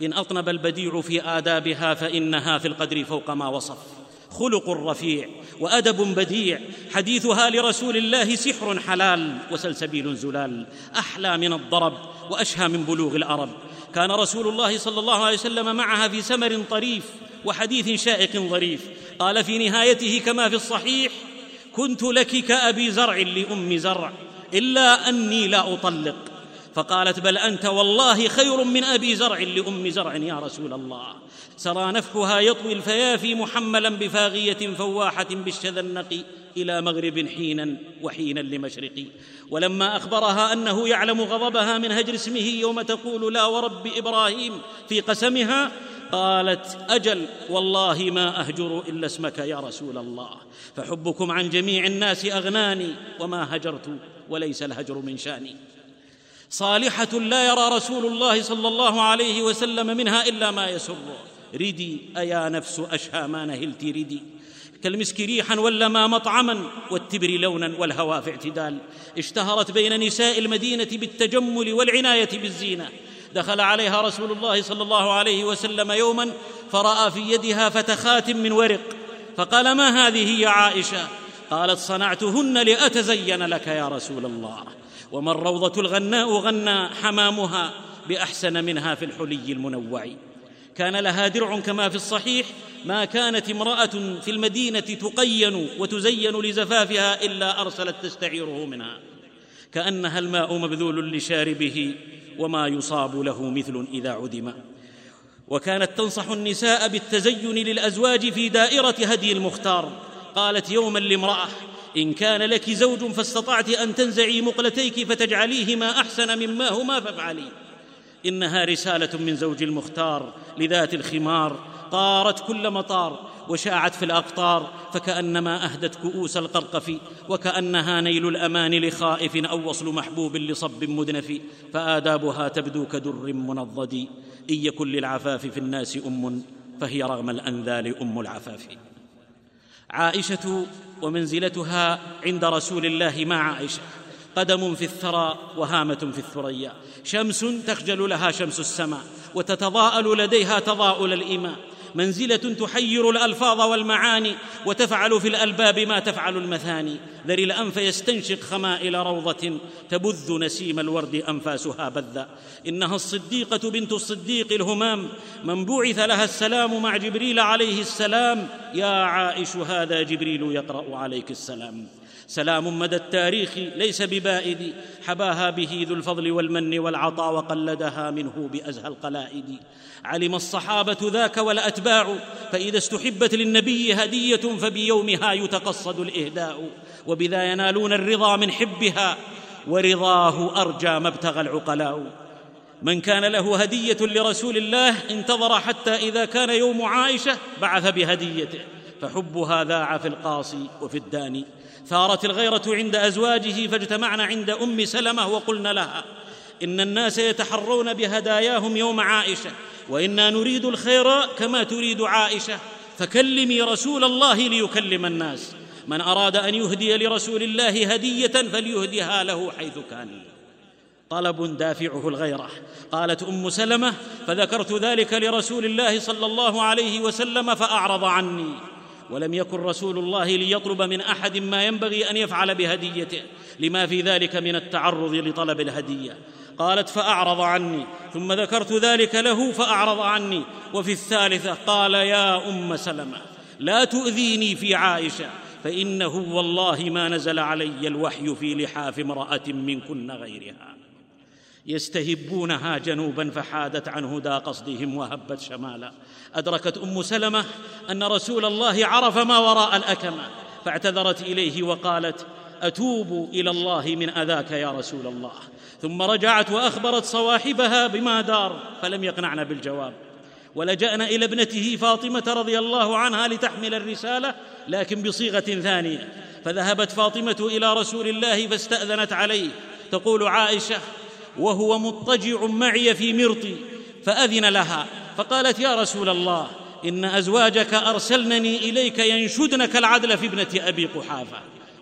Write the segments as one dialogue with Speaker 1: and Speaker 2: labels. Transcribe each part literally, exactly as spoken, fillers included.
Speaker 1: إن أطنب البديع في آدابها فإنها في القدر فوق ما وصف. خلق رفيع وأدب بديع، حديثها لرسول الله سحر حلال وسلسبيل زلال، أحلى من الضرب وأشهى من بلوغ العرب. كان رسول الله صلى الله عليه وسلم معها في سمر طريف وحديث شائق ظريف. قال في نهايته كما في الصحيح: كنت لك كأبي زرع لأم زرع إلا أني لا أطلق. فقالت: بل أنت والله خير من أبي زرع لأم زرع يا رسول الله. سرى نفحها يطوي الفيافي محملا بفاغية فواحة بالشذنق إلى مغرب حينا وحينا لمشرق. ولما أخبرها أنه يعلم غضبها من هجر اسمه يوم تقول لا ورب إبراهيم في قسمها، قالت: أجل والله ما أهجر إلا اسمك يا رسول الله، فحبكم عن جميع الناس أغناني وما هجرت وليس الهجر من شاني. صالحة لا يرى رسول الله صلى الله عليه وسلم منها إلا ما يسر. ردي أيا نفس أشهى ما نهلت ردي، كالمسك ريحا واللما مطعما والتبر لونا والهوى في اعتدال. اشتهرت بين نساء المدينة بالتجمل والعناية بالزينة. دخل عليها رسول الله صلى الله عليه وسلم يوما فرأى في يدها فتخات من ورق، فقال: ما هذه يا عائشة؟ قالت: صنعتهن لأتزين لك يا رسول الله. وما الروضة الغناء غنى حمامها بأحسن منها في الحلي المنوع. كان لها درع كما في الصحيح: ما كانت امرأة في المدينة تقين وتزين لزفافها إلا أرسلت تستعيره منها، كأنها الماء مبذول لشاربه وما يصاب له مثل إذا عدم. وكانت تنصح النساء بالتزين للأزواج في دائرة هدي المختار. قالت يوما لامرأة: إن كان لك زوج فاستطعت أن تنزعي مقلتيك فتجعليهما أحسن مما هما فافعلي. إنها رسالة من زوج المختار لذات الخمار، طارت كل مطار وشاعت في الأقطار، فكأنما أهدت كؤوس القرقف، وكأنها نيل الأمان لخائف أو وصل محبوب لصب مدنف. فآدابها تبدو كدر منضد، إن يكن للعفاف في الناس أم فهي رغم الأنذال أم العفاف. عائشة ومنزلتها عند رسول الله مع عائشة: قدم في الثرى وهامة في الثريا، شمس تخجل لها شمس السماء وتتضاءل لديها تضاؤل الإماء، منزلة تحير الألفاظ والمعاني وتفعل في الألباب ما تفعل المثاني. ذر الأنف يستنشق خمائل روضة تبذ نسيم الورد أنفاسها بذا. إنها الصديقة بنت الصديق الهمام، من بعث لها السلام مع جبريل عليه السلام: يا عائش هذا جبريل يقرأ عليك السلام. سلام مدى التاريخ ليس ببائد، حباها به ذو الفضل والمن والعطاء وقلدها منه بأزهى القلائد. علم الصحابة ذاك والأتباع، فإذا استحبت للنبي هدية فبيومها يتقصد الإهداء، وبذا ينالون الرضا من حبها، ورضاه أرجى ما ابتغى العقلاء. من كان له هدية لرسول الله انتظر حتى إذا كان يوم عائشة بعث بهديته، فحبها ذاع في القاصي وفي الداني. ثارت الغيرة عند أزواجه فاجتمعن عند أم سلمة وقلن لها: إن الناس يتحرون بهداياهم يوم عائشة، وإنا نريد الخير كما تريد عائشة، فكلمي رسول الله ليكلم الناس. من أراد أن يهدي لرسول الله هدية فليهديها له حيث كان. طلب دافعه الغيرة. قالت أم سلمة: فذكرت ذلك لرسول الله صلى الله عليه وسلم فأعرض عني. ولم يكن رسول الله ليطلب من أحد ما ينبغي أن يفعل بهديته، لما في ذلك من التعرض لطلب الهدية. قالت: فأعرض عني، ثم ذكرت ذلك له فأعرض عني. وفي الثالثة قال: يا أم سلمة لا تؤذيني في عائشة، فإنه والله ما نزل علي الوحي في لحاف امرأة منكن غيرها. يستهبونها جنوبا فحادت عن هدى قصدهم وهبت شمالا. أدركت أم سلمة أن رسول الله عرف ما وراء الأكمة، فاعتذرت إليه وقالت: أتوب إلى الله من أذاك يا رسول الله. ثم رجعت وأخبرت صواحبها بما دار، فلم يقنعن بالجواب، ولجأن إلى ابنته فاطمة رضي الله عنها لتحمل الرسالة، لكن بصيغة ثانية. فذهبت فاطمة إلى رسول الله فاستأذنت عليه، تقول عائشة وهو مضطجع معي في مرطي، فأذن لها فقالت: يا رسول الله، إن أزواجك أرسلنني إليك ينشدنك العدل في ابنة أبي قحافة،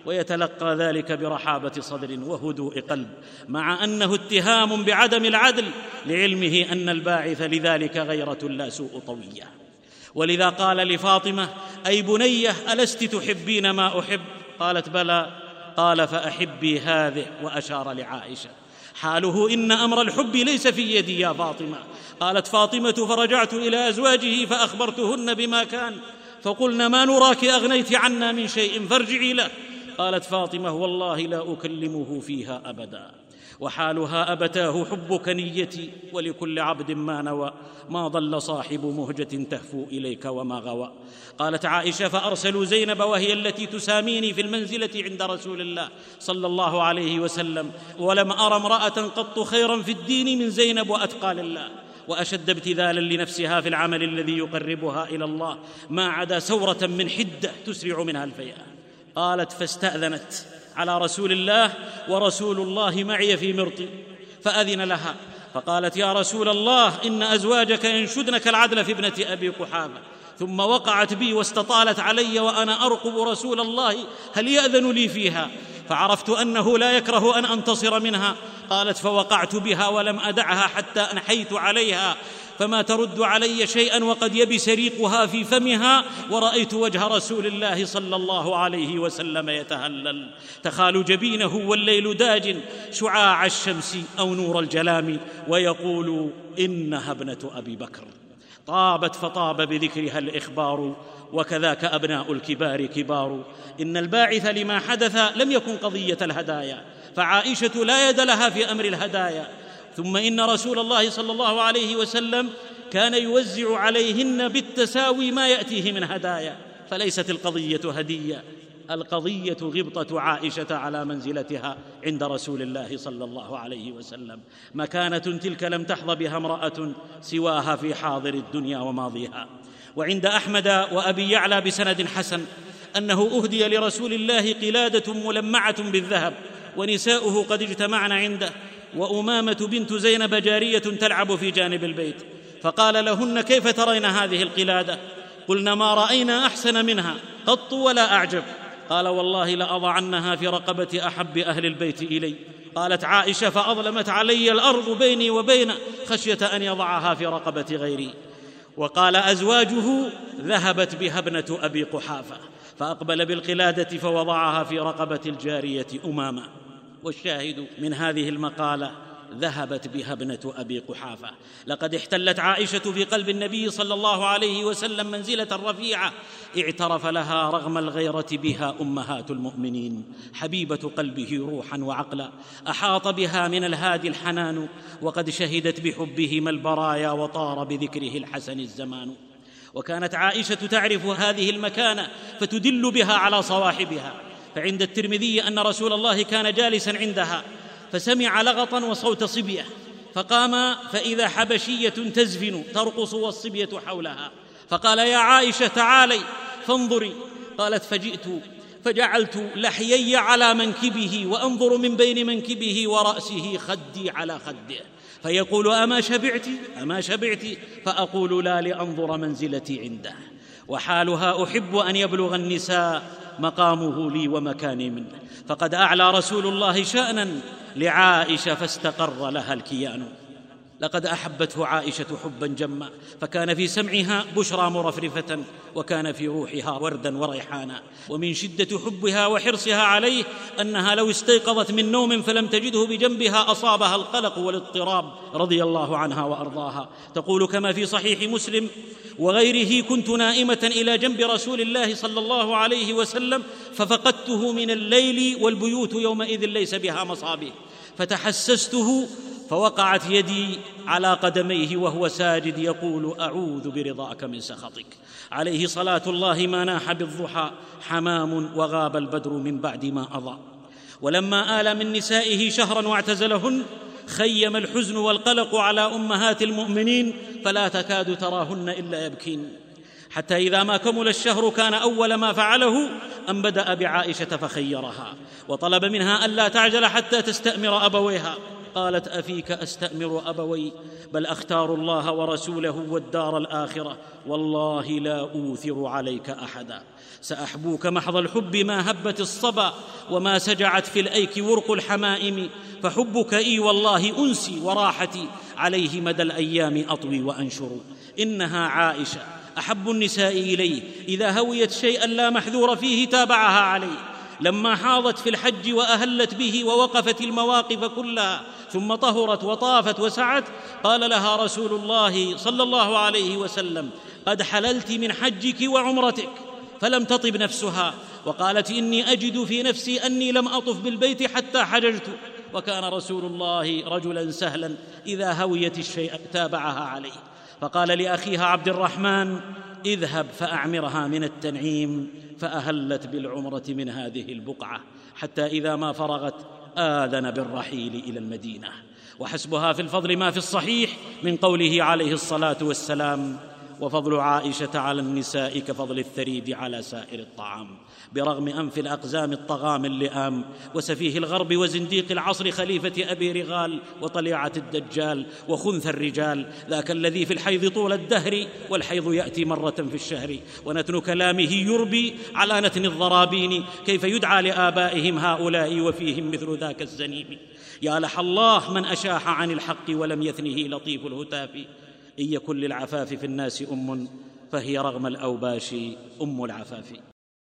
Speaker 1: ويتلقى ذلك برحابة صدر وهدوء قلب، مع أنه اتهام بعدم العدل لعلمه أن الباعث لذلك غيرة لا سوء طوية. ولذا قال لفاطمة: أي بنية ألست تحبين ما أحب؟ قالت: بلى. قال: فأحبي هذه، وأشار لعائشة. حاله: إن أمر الحب ليس في يدي يا فاطمة. قالت فاطمة: فرجعت إلى أزواجه فأخبرتهن بما كان، فقلن: ما نراك أغنيت عنا من شيء، فارجعي له. قالت فاطمة: والله لا أكلمه فيها أبدا. وحالها: أبتاه حبك نيتي، ولكل عبد ما نوى، ما ضل صاحب مهجة تهفو إليك وما غوى. قالت عائشة: فأرسلوا زينب وهي التي تساميني في المنزلة عند رسول الله صلى الله عليه وسلم، ولم أرى امرأة قط خيرا في الدين من زينب وأتقى لله، وأشد ابتذالا لنفسها في العمل الذي يقربها إلى الله، ما عدا سورة من حدة تسرع منها الفيئة. قالت: فاستأذنت على رسول الله، ورسول الله معي في مرطي، فأذن لها، فقالت: يا رسول الله، إن أزواجك ينشدنك العدل في ابنة أبي قحافة. ثم وقعت بي واستطالت علي وأنا أرقب رسول الله هل يأذن لي فيها، فعرفت أنه لا يكره أن أنتصر منها. قالت: فوقعت بها ولم أدعها حتى أنحيت عليها، فما ترد علي شيئا وقد يبس ريقها في فمها، ورأيت وجه رسول الله صلى الله عليه وسلم يتهلل، تخال جبينه والليل داج شعاع الشمس أو نور الجلام، ويقول: إنها ابنة أبي بكر. طابت فطاب بذكرها الإخبار، وكذاك أبناء الكبار كبار. إن الباعث لما حدث لم يكن قضية الهدايا، فعائشة لا يد لها في أمر الهدايا. ثم إن رسول الله صلى الله عليه وسلم كان يوزع عليهن بالتساوي ما يأتيه من هدايا، فليست القضية هدية، القضية غبطة عائشة على منزلتها عند رسول الله صلى الله عليه وسلم، مكانة تلك لم تحظ بها امرأة سواها في حاضر الدنيا وماضيها. وعند أحمد وأبي يعلى بسند حسن أنه أهدي لرسول الله قلادة ملمعة بالذهب، ونساؤه قد اجتمعن عنده، وأمامة بنت زينب جارية تلعب في جانب البيت، فقال لهن: كيف ترين هذه القلادة؟ قلنا: ما رأينا أحسن منها قط ولا أعجب. قال: والله لأضعنها في رقبة أحب أهل البيت إلي. قالت عائشة: فأظلمت علي الأرض بيني وبين خشية أن يضعها في رقبة غيري. وقال: أزواجه ذهبت بها ابنة أبي قحافة، فأقبل بالقلادة فوضعها في رقبة الجارية أمامة. والشاهد من هذه المقالة: ذهبت بها ابنة أبي قحافة. لقد احتلت عائشة في قلب النبي صلى الله عليه وسلم منزلة رفيعة اعترف لها رغم الغيرة بها أمهات المؤمنين، حبيبة قلبه روحا وعقلا، أحاط بها من الهادي الحنان، وقد شهدت بحبهما البرايا، وطار بذكره الحسن الزمان. وكانت عائشة تعرف هذه المكانة فتدل بها على صواحبها. فعند الترمذي أن رسول الله كان جالسا عندها فسمع لغطا وصوت صبية، فقام فإذا حبشية تزفن ترقص والصبية حولها، فقال: يا عائشة تعالي فانظري. قالت: فجئت فجعلت لحيي على منكبه وأنظر من بين منكبه ورأسه خدي على خده، فيقول: أما شبعت أما شبعت فأقول: لا، لأنظر منزلتي عنده. وحالها: أحب أن يبلغ النساء مقامه لي ومكاني منه، فقد أعلى رسول الله شأنا لعائشة فاستقر لها الكيان. لقد أحبته عائشة حبا جما، فكان في سمعها بشرى مرفرفة، وكان في روحها وردا وريحانا. ومن شدة حبها وحرصها عليه أنها لو استيقظت من نوم فلم تجده بجنبها أصابها القلق والاضطراب رضي الله عنها وأرضاها. تقول كما في صحيح مسلم وغيره: كنت نائمة إلى جنب رسول الله صلى الله عليه وسلم ففقدته من الليل، والبيوت يومئذ ليس بها مصابيح، فتحسسته فوقعت يدي على قدميه وهو ساجد يقول: أعوذ برضاك من سخطك. عليه صلاة الله ما ناح بالضحى حمام، وغاب البدر من بعد ما أضاء. ولما آل من نسائه شهرا واعتزلهن خيم الحزن والقلق على أمهات المؤمنين، فلا تكاد تراهن إلا يبكين، حتى إذا ما كمل الشهر كان أول ما فعله أن بدأ بعائشة فخيرها، وطلب منها ألا تعجل حتى تستأمر أبويها، قالت: أفيك أستأمر أبوي؟ بل أختار الله ورسوله والدار الآخرة، والله لا أوثر عليك أحدا. سأحبوك محض الحب ما هبت الصبا، وما سجعت في الأيك ورق الحمائم، فحبك إي والله أنسي وراحتي، عليه مدى الأيام أطوي وأنشر. إنها عائشة أحب النساء إليه، إذا هويت شيئا لا محذور فيه تابعها عليه. لما حاضت في الحج وأهلت به ووقفت المواقف كلها، ثم طهرت وطافت وسعت، قال لها رسول الله صلى الله عليه وسلم: قد حللت من حجك وعمرتك. فلم تطب نفسها، وقالت: إني أجد في نفسي أني لم أطف بالبيت حتى حججت. وكان رسول الله رجلا سهلا، إذا هويت الشيء تابعها عليه. فقال لأخيها عبد الرحمن: اذهب فأعمرها من التنعيم، فأهلت بالعمرة من هذه البقعة، حتى إذا ما فرغت آذن بالرحيل إلى المدينة. وحسبها في الفضل ما في الصحيح من قوله عليه الصلاة والسلام: وفضل عائشة على النساء كفضل الثريد على سائر الطعام. برغم أنف الأقزام الطغام اللئام، وسفيه الغرب وزنديق العصر، خليفة أبي رغال وطليعة الدجال وخنث الرجال، ذاك الذي في الحيض طول الدهر، والحيض يأتي مرة في الشهر، ونتن كلامه يربي على نتن الضرابين، كيف يدعى لآبائهم هؤلاء وفيهم مثل ذاك الزنيم. يا لح الله من أشاح عن الحق ولم يثنه لطيف الهتاف. إن يكن للعفاف في الناس أم، فهي رغم الأوباش أم العفاف.